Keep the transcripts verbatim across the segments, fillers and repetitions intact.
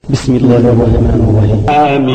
بسم الله الرحمن الرحيم.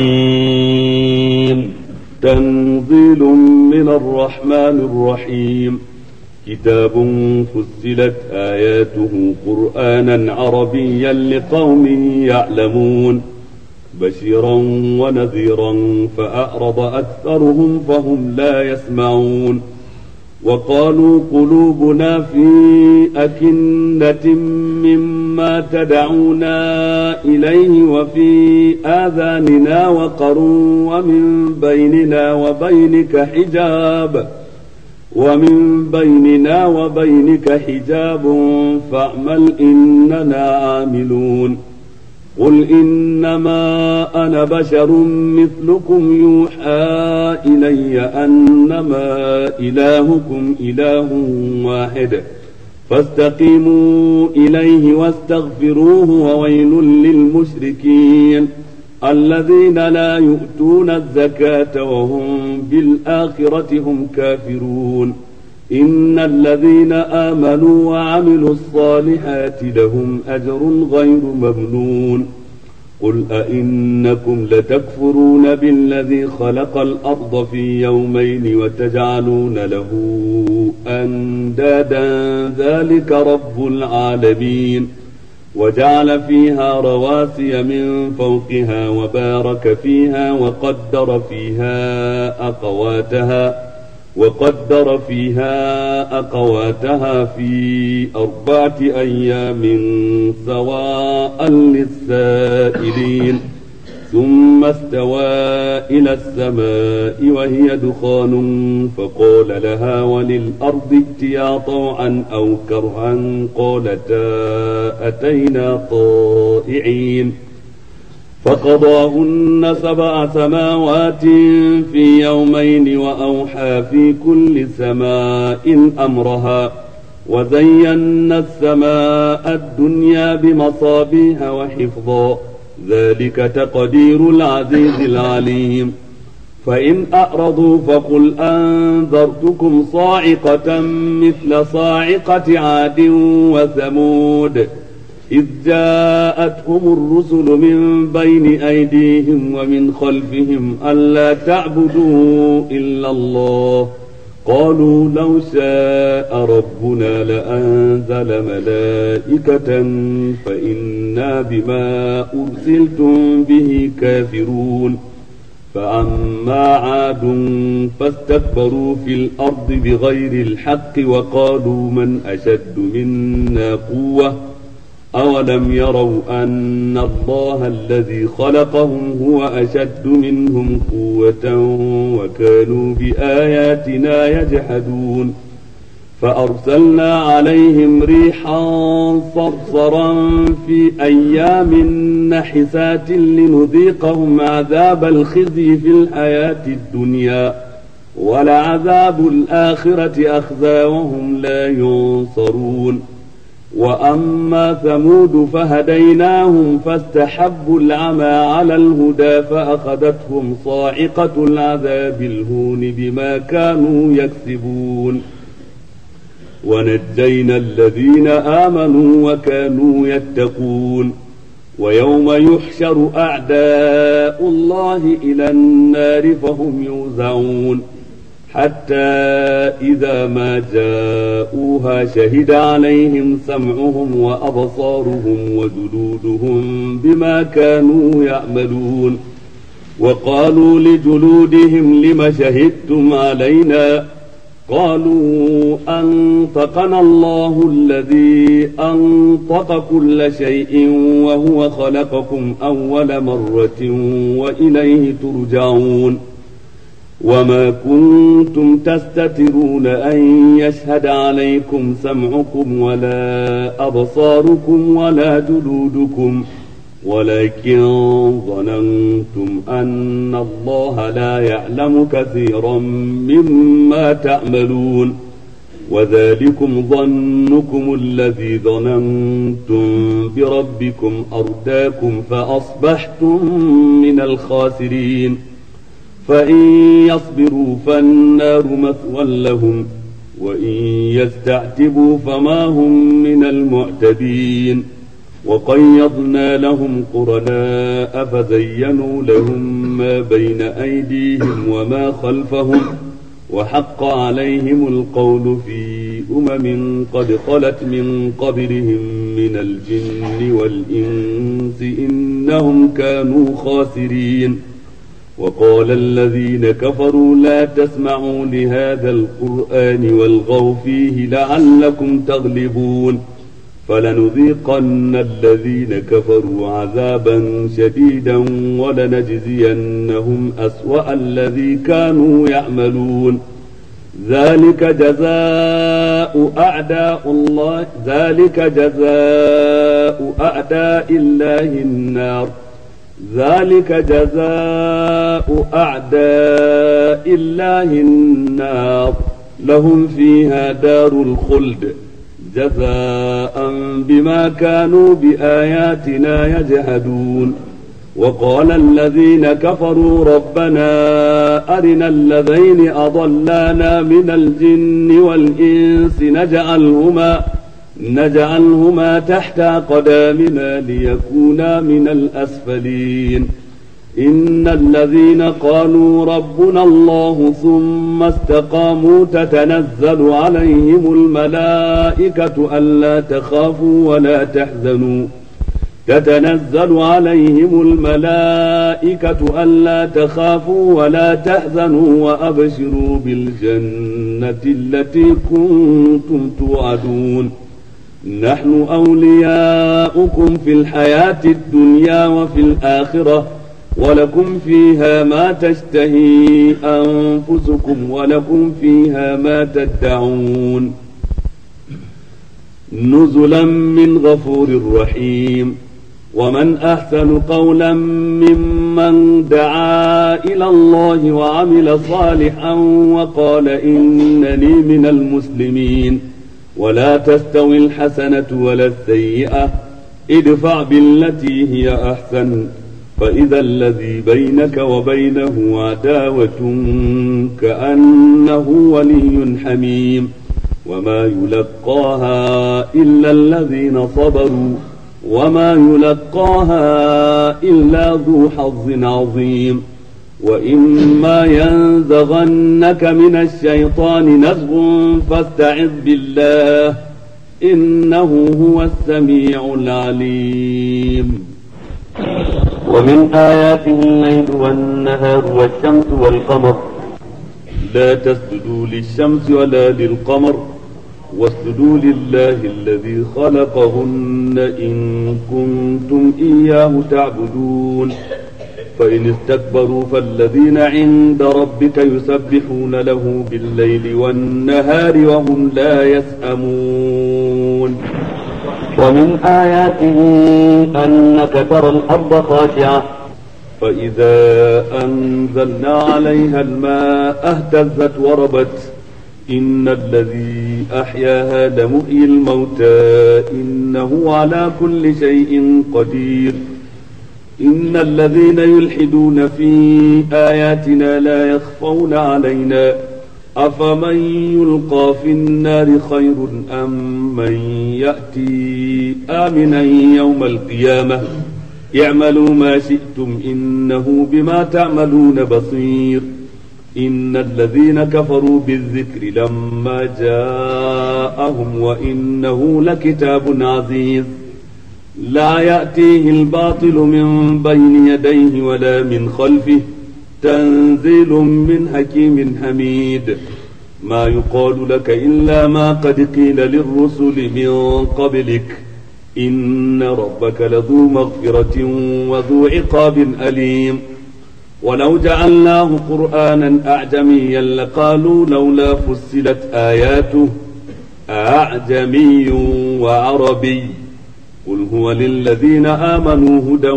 آمين. تنزيل من الرحمن الرحيم. كتاب فصلت آياته قرآنا عربيا لقوم يعلمون بشيرا ونذيرا فأعرض أكثرهم فهم لا يسمعون. وقالوا قلوبنا في أكنة مما تدعونا إليه وفي آذاننا وقر ومن بيننا وبينك حجاب ومن بيننا وبينك حجاب فاعمل إننا عاملون. قل إنما أنا بشر مثلكم يوحى إلي أنما إلهكم إله واحد فاستقيموا إليه واستغفروه وويل للمشركين الذين لا يؤتون الزكاة وهم بالآخرة هم كافرون. إن الذين آمنوا وعملوا الصالحات لهم أجر غير ممنون. قل أئنكم لتكفرون بالذي خلق الأرض في يومين وتجعلون له أندادا ذلك رب العالمين. وجعل فيها رواسي من فوقها وبارك فيها وقدر فيها أقواتها وقدر فيها أقواتها في أربعة أيام سواء للسائلين. ثم استوى إلى السماء وهي دخان فقال لها وللأرض ائتيا طوعا أو كرها قالتا أتينا طائعين. فقضاهن سبع سماوات في يومين وأوحى في كل سماء أمرها وزينا السماء الدنيا بمصابيح وحفظا ذلك تقدير العزيز العليم. فإن أعرضوا فقل أنذرتكم صاعقة مثل صاعقة عاد وثمود إذ جاءتهم الرسل من بين أيديهم ومن خلفهم ألا تعبدوا إلا الله قالوا لو شاء ربنا لأنزل ملائكة فإنا بما أرسلتم به كافرون. فأما عاد فاستكبروا في الأرض بغير الحق وقالوا من أشد منا قوة أولم يروا أن الله الذي خلقهم هو أشد منهم قوة وكانوا بآياتنا يجحدون. فأرسلنا عليهم ريحا صرصرا في أيام نحسات لنذيقهم عذاب الخزي في الحياة الدنيا ولعذاب الآخرة أخزى وهم لا ينصرون. وأما ثمود فهديناهم فاستحبوا العمى على الهدى فأخذتهم صاعقة العذاب الهون بما كانوا يكسبون. ونجينا الذين آمنوا وكانوا يتقون. ويوم يحشر أعداء الله إلى النار فهم يوزعون حتى إذا ما جاءوها شهد عليهم سمعهم وأبصارهم وجلودهم بما كانوا يعملون. وقالوا لجلودهم لم شهدتم علينا قالوا أنطقنا الله الذي أنطق كل شيء وهو خلقكم أول مرة وإليه ترجعون. وما كنتم تستترون أن يشهد عليكم سمعكم ولا أبصاركم ولا جلودكم ولكن ظننتم أن الله لا يعلم كثيرا مما تعملون. وذلكم ظنكم الذي ظننتم بربكم أرداكم فأصبحتم من الخاسرين. فإن يصبروا فالنار مثوى لهم وإن يستعتبوا فما هم من المعتدين. وقيضنا لهم قرناء فزينوا لهم ما بين أيديهم وما خلفهم وحق عليهم القول في أمم قد خلت من قبلهم من الجن والإنس إنهم كانوا خاسرين. وقال الذين كفروا لا تسمعوا لهذا القرآن والغوا فيه لعلكم تغلبون فلنذيقن الذين كفروا عذابا شديدا ولنجزينهم أسوأ الذي كانوا يعملون. ذلك جزاء أعداء الله ذلك جزاء أعداء الله النار ذلك جزاء أعداء الله النار لهم فيها دار الخلد جزاء بما كانوا بآياتنا يجحدون. وقال الذين كفروا ربنا أرنا الذين أضلانا من الجن والإنس نجعلهما نجعلهما تحت قدامنا ليكونا من الأسفلين. إن الذين قالوا ربنا الله ثم استقاموا تتنزل عليهم الملائكة ألا تخافوا ولا تحزنوا تتنزل عليهم الملائكة ألا تخافوا ولا تحزنوا وأبشروا بالجنة التي كنتم توعدون. نحن أولياؤكم في الحياة الدنيا وفي الآخرة ولكم فيها ما تشتهي أنفسكم ولكم فيها ما تدعون نزلا من غفور رحيم. ومن أحسن قولا ممن دعا إلى الله وعمل صالحا وقال إنني من المسلمين. ولا تستوي الحسنة ولا السيئة ادفع بالتي هي أحسن فإذا الذي بينك وبينه عداوة كأنه ولي حميم. وما يلقاها إلا الذين صبروا وما يلقاها إلا ذو حظ عظيم. وإما ينزغنك من الشيطان نزغ فاستعذ بالله إنه هو السميع العليم. ومن آياته الليل والنهار والشمس والقمر لا تسجدوا للشمس ولا للقمر واسجدوا لله الذي خلقهن إن كنتم إياه تعبدون. فإن استكبروا فالذين عند ربك يسبحون له بالليل والنهار وهم لا يسأمون. ومن آياته أنك ترى الأرض خاشعة فإذا أنزلنا عليها الماء اهتزت وربت إن الذي أحياها لمحيي الموتى إنه على كل شيء قدير. إن الذين يلحدون في آياتنا لا يخفون علينا أفمن يلقى في النار خير أم من يأتي آمنا يوم القيامة اعملوا ما شئتم إنه بما تعملون بصير. إن الذين كفروا بالذكر لما جاءهم وإنه لكتاب عزيز لا يأتيه الباطل من بين يديه ولا من خلفه تنزيل من حكيم حميد. ما يقال لك إلا ما قد قيل للرسل من قبلك إن ربك لذو مغفرة وذو عقاب أليم. ولو جعلناه قرآنا أعجميا لقالوا لولا فصلت آياته أعجمي وعربي قل هو للذين آمنوا هدى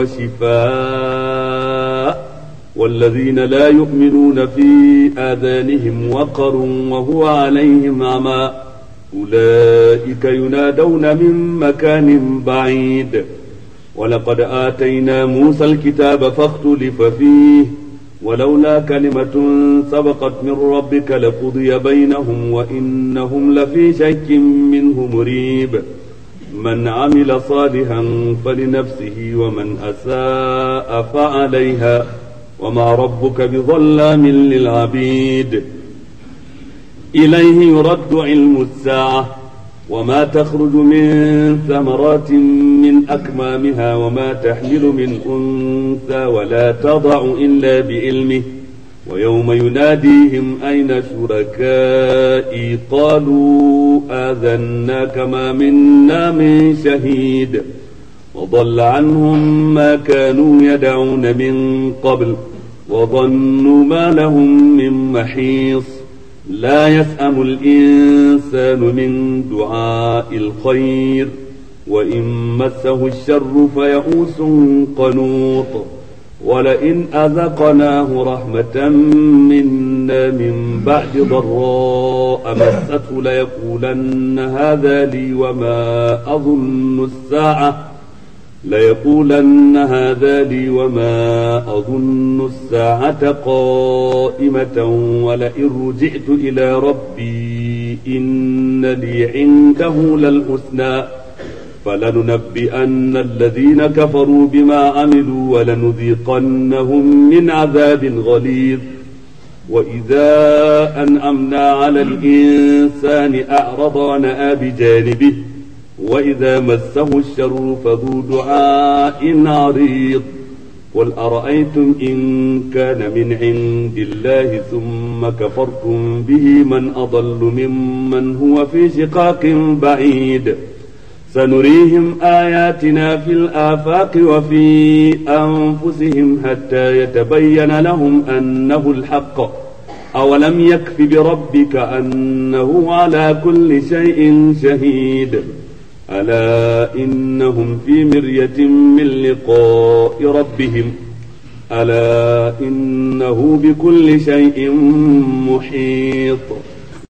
وشفاء والذين لا يؤمنون في آذانهم وقر وهو عليهم عمى أولئك ينادون من مكان بعيد. ولقد آتينا موسى الكتاب فاختلف فيه ولولا كلمة سبقت من ربك لقضي بينهم وإنهم لفي شك منه مريب. من عمل صالحا فلنفسه ومن أساء فعليها وما ربك بظلام للعبيد. إليه يرد علم الساعة وما تخرج من ثمرات من أكمامها وما تحمل من أنثى ولا تضع إلا بعلمه ويوم يناديهم أين شركائي قالوا آذناك ما منا من شهيد وضل عنهم ما كانوا يدعون من قبل وظنوا ما لهم من محيص. لا يسأم الإنسان من دعاء الخير وإن مسه الشر فيئوس قنوط. ولئن أذقناه رحمة منا من بعد ضراء مسته ليقولن هذا لي وما أظن الساعة ليقولن هذا لي وما أظن الساعة قائمة ولئن رجعت إلى ربي إن لي عنده للحسنى فلننبئن الذين كفروا بما عملوا ولنذيقنهم من عذاب غليظ. وإذا أنعمنا على الإنسان أعرض ونأى بجانبه وإذا مسه الشر فذو دعاء عريض. قل أرأيتم إن كان من عند الله ثم كفرتم به من أضل ممن هو في شقاق بعيد. سنريهم آياتنا في الآفاق وفي أنفسهم حتى يتبين لهم أنه الحق. أولم يكف بربك أنه على كل شيء شهيد. ألا إنهم في مرية من لقاء ربهم ألا إنه بكل شيء محيط.